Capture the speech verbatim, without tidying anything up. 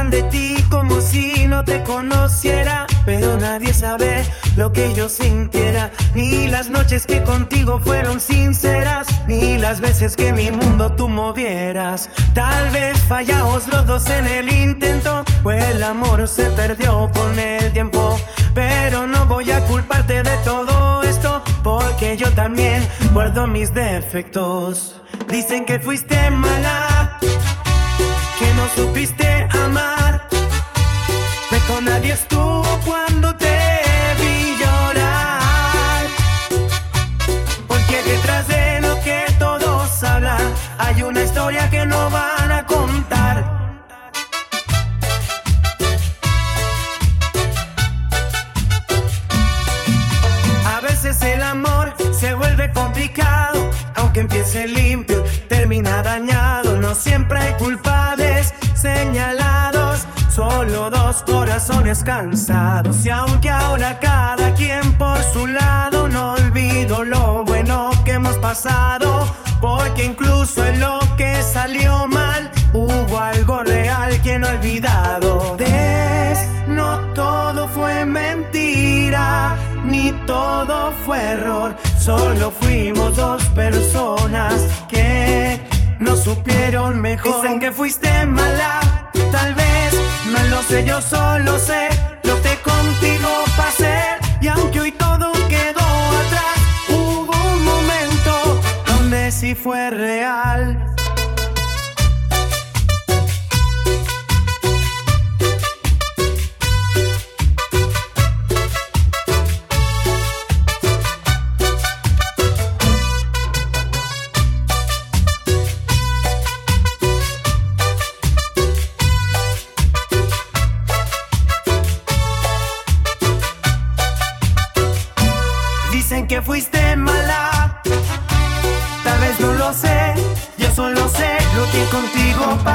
hablan de ti como si no te conociera, pero nadie sabe lo que yo sintiera. Ni las noches que contigo fueron sinceras, ni las veces que mi mundo tú movieras. Tal vez fallamos los dos en el intento, pues el amor se perdió con el tiempo. Pero no voy a culparte de todo esto, porque yo también guardo mis defectos. Dicen que fuiste mala, que no supiste amar, que con nadie estuvo cuando te vi llorar. Porque detrás de lo que todos hablan hay una historia que no van a contar. A veces el amor se vuelve complicado, aunque empiece limpio, termina dañado. No siempre hay culpables señalados, solo dos corazones cansados. Y aunque ahora cada quien por su lado, no olvido lo bueno que hemos pasado, porque incluso en lo que salió mal hubo algo real que no he olvidado. Ves, no todo fue mentira, ni todo fue error, solo fuimos dos personas que no supieron mejor. Dicen que fuiste mala, tal vez, no lo sé, yo solo sé lo que contigo pasé. Y aunque hoy todo quedó atrás, hubo un momento donde sí fue real. Dicen que fuiste mala, tal vez no lo sé, yo solo sé lo que contigo pasó.